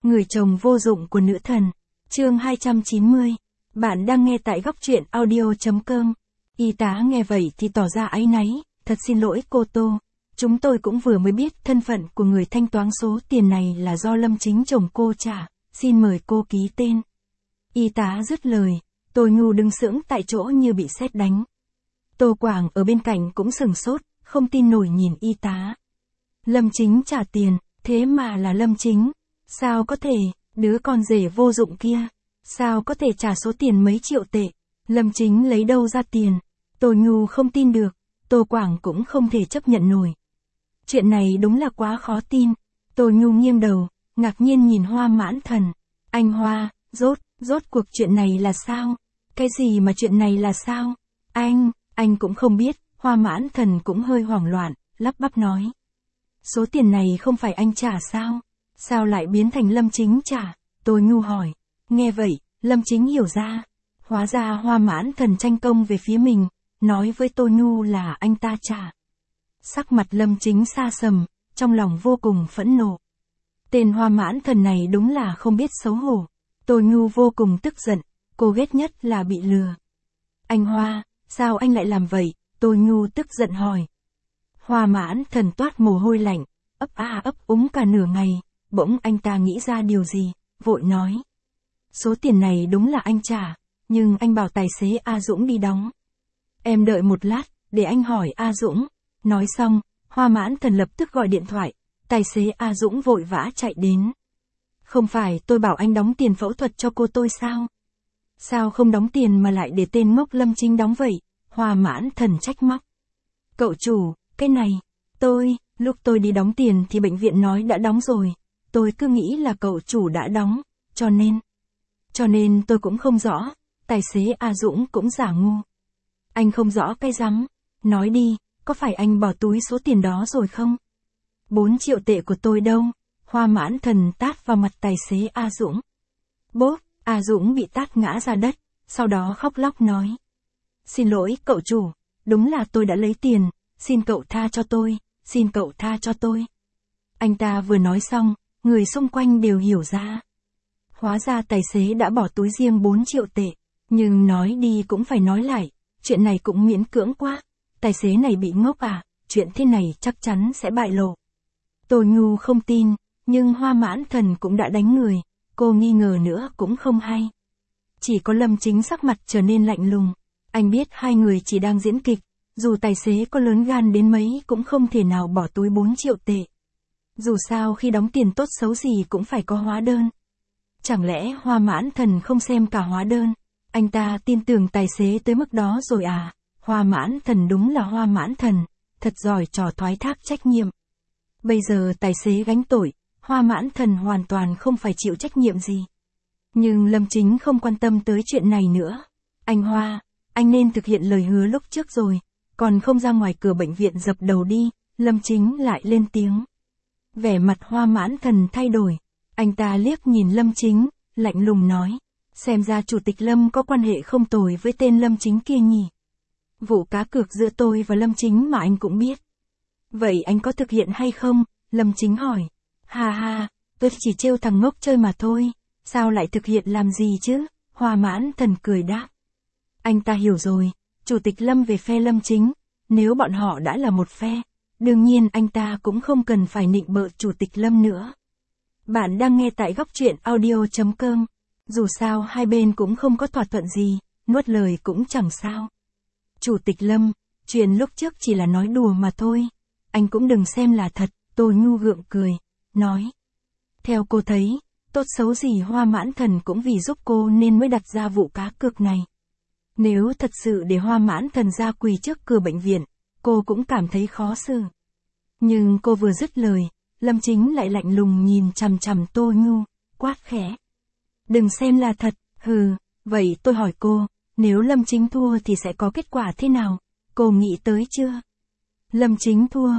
Người chồng vô dụng của nữ thần. Chương 290. Bạn đang nghe tại góc truyện audio.com. Y tá nghe vậy thì tỏ ra áy náy, thật xin lỗi cô Tô. Chúng tôi cũng vừa mới biết thân phận của người thanh toán số tiền này là do Lâm Chính chồng cô trả, xin mời cô ký tên. Y tá dứt lời, Tô Nhu đứng sững tại chỗ như bị sét đánh. Tô Quảng ở bên cạnh cũng sửng sốt, không tin nổi nhìn y tá. Lâm Chính trả tiền, thế mà là Lâm Chính. Sao có thể, đứa con rể vô dụng kia, sao có thể trả số tiền mấy triệu tệ, Lâm Chính lấy đâu ra tiền, Tô Nhu không tin được, Tô Quảng cũng không thể chấp nhận nổi. Chuyện này đúng là quá khó tin, Tô Nhu nghiêng đầu, ngạc nhiên nhìn Hoa Mãn Thần. Anh Hoa, rốt cuộc chuyện này là sao? Cái gì mà chuyện này là sao? Anh cũng không biết, Hoa Mãn Thần cũng hơi hoảng loạn, lắp bắp nói. Số tiền này không phải anh trả sao? Sao lại biến thành Lâm Chính trả? Tô Nhu hỏi. Nghe vậy, Lâm Chính hiểu ra. Hóa ra Hoa Mãn Thần tranh công về phía mình, nói với Tô Nhu là anh ta trả. Sắc mặt Lâm Chính xa sầm, trong lòng vô cùng phẫn nộ. Tên Hoa Mãn Thần này đúng là không biết xấu hổ. Tô Nhu vô cùng tức giận, cô ghét nhất là bị lừa. Anh Hoa, sao anh lại làm vậy? Tô Nhu tức giận hỏi. Hoa Mãn Thần toát mồ hôi lạnh, ấp a ấp úng cả nửa ngày, bỗng anh ta nghĩ ra điều gì, vội nói. Số tiền này đúng là anh trả, nhưng anh bảo tài xế A Dũng đi đóng. Em đợi một lát, để anh hỏi A Dũng. Nói xong, Hoa Mãn Thần lập tức gọi điện thoại, tài xế A Dũng vội vã chạy đến. Không phải tôi bảo anh đóng tiền phẫu thuật cho cô tôi sao? Sao không đóng tiền mà lại để tên ngốc Lâm Chính đóng vậy? Hoa Mãn Thần trách móc. Cậu chủ, cái này, lúc tôi đi đóng tiền thì bệnh viện nói đã đóng rồi. Tôi cứ nghĩ là cậu chủ đã đóng, cho nên tôi cũng không rõ, tài xế A Dũng cũng giả ngu. Anh không rõ cái rắm, nói đi, có phải anh bỏ túi số tiền đó rồi không? 4 triệu tệ của tôi đâu? Hoa Mãn Thần tát vào mặt tài xế A Dũng. Bốp, A Dũng bị tát ngã ra đất, sau đó khóc lóc nói. Xin lỗi cậu chủ, đúng là tôi đã lấy tiền, xin cậu tha cho tôi. Anh ta vừa nói xong, người xung quanh đều hiểu ra. Hóa ra tài xế đã bỏ túi riêng 4 triệu tệ, nhưng nói đi cũng phải nói lại, chuyện này cũng miễn cưỡng quá, tài xế này bị ngốc à, chuyện thế này chắc chắn sẽ bại lộ. Tô Nhu không tin, nhưng Hoa Mãn Thần cũng đã đánh người, cô nghi ngờ nữa cũng không hay. Chỉ có Lâm Chính sắc mặt trở nên lạnh lùng, anh biết hai người chỉ đang diễn kịch, dù tài xế có lớn gan đến mấy cũng không thể nào bỏ túi 4 triệu tệ. Dù sao khi đóng tiền tốt xấu gì cũng phải có hóa đơn. Chẳng lẽ Hoa Mãn Thần không xem cả hóa đơn? Anh ta tin tưởng tài xế tới mức đó rồi à? Hoa Mãn Thần đúng là Hoa Mãn Thần, thật giỏi trò thoái thác trách nhiệm. Bây giờ tài xế gánh tội, Hoa Mãn Thần hoàn toàn không phải chịu trách nhiệm gì. Nhưng Lâm Chính không quan tâm tới chuyện này nữa. Anh Hoa, anh nên thực hiện lời hứa lúc trước rồi, còn không ra ngoài cửa bệnh viện dập đầu đi. Lâm Chính lại lên tiếng. Vẻ mặt Hoa Mãn Thần thay đổi, anh ta liếc nhìn Lâm Chính, lạnh lùng nói. Xem ra Chủ tịch Lâm có quan hệ không tồi với tên Lâm Chính kia nhỉ. Vụ cá cược giữa tôi và Lâm Chính mà anh cũng biết. Vậy anh có thực hiện hay không? Lâm Chính hỏi. Ha, tôi chỉ trêu thằng ngốc chơi mà thôi, sao lại thực hiện làm gì chứ? Hoa Mãn Thần cười đáp. Anh ta hiểu rồi, Chủ tịch Lâm về phe Lâm Chính, nếu bọn họ đã là một phe, đương nhiên anh ta cũng không cần phải nịnh bợ Chủ tịch Lâm nữa. Bạn đang nghe tại góc truyện audio.com, dù sao hai bên cũng không có thỏa thuận gì, nuốt lời cũng chẳng sao. Chủ tịch Lâm, chuyện lúc trước chỉ là nói đùa mà thôi, anh cũng đừng xem là thật. Tô Nhu gượng cười, nói. Theo cô thấy, tốt xấu gì Hoa Mãn Thần cũng vì giúp cô nên mới đặt ra vụ cá cược này. Nếu thật sự để Hoa Mãn Thần ra quỳ trước cửa bệnh viện, cô cũng cảm thấy khó xử. Nhưng cô vừa dứt lời, Lâm Chính lại lạnh lùng nhìn chằm chằm Tô Nhu, quát khẽ. Đừng xem là thật, vậy tôi hỏi cô, nếu Lâm Chính thua thì sẽ có kết quả thế nào? Cô nghĩ tới chưa? Lâm Chính thua,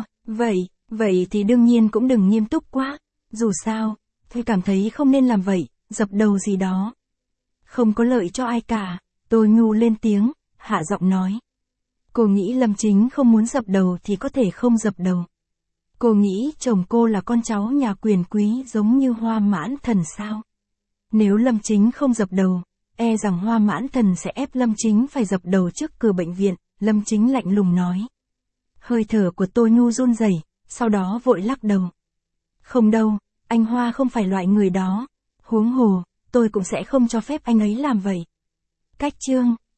vậy thì đương nhiên cũng đừng nghiêm túc quá, dù sao, tôi cảm thấy không nên làm vậy, dập đầu gì đó. Không có lợi cho ai cả, Tô Nhu lên tiếng, hạ giọng nói. Cô nghĩ Lâm Chính không muốn dập đầu thì có thể không dập đầu. Cô nghĩ chồng cô là con cháu nhà quyền quý giống như Hoa Mãn Thần sao? Nếu Lâm Chính không dập đầu, e rằng Hoa Mãn Thần sẽ ép Lâm Chính phải dập đầu trước cửa bệnh viện, Lâm Chính lạnh lùng nói. Hơi thở của Tô Nhu run rẩy, sau đó vội lắc đầu. Không đâu, anh Hoa không phải loại người đó. Huống hồ, tôi cũng sẽ không cho phép anh ấy làm vậy. Cách chương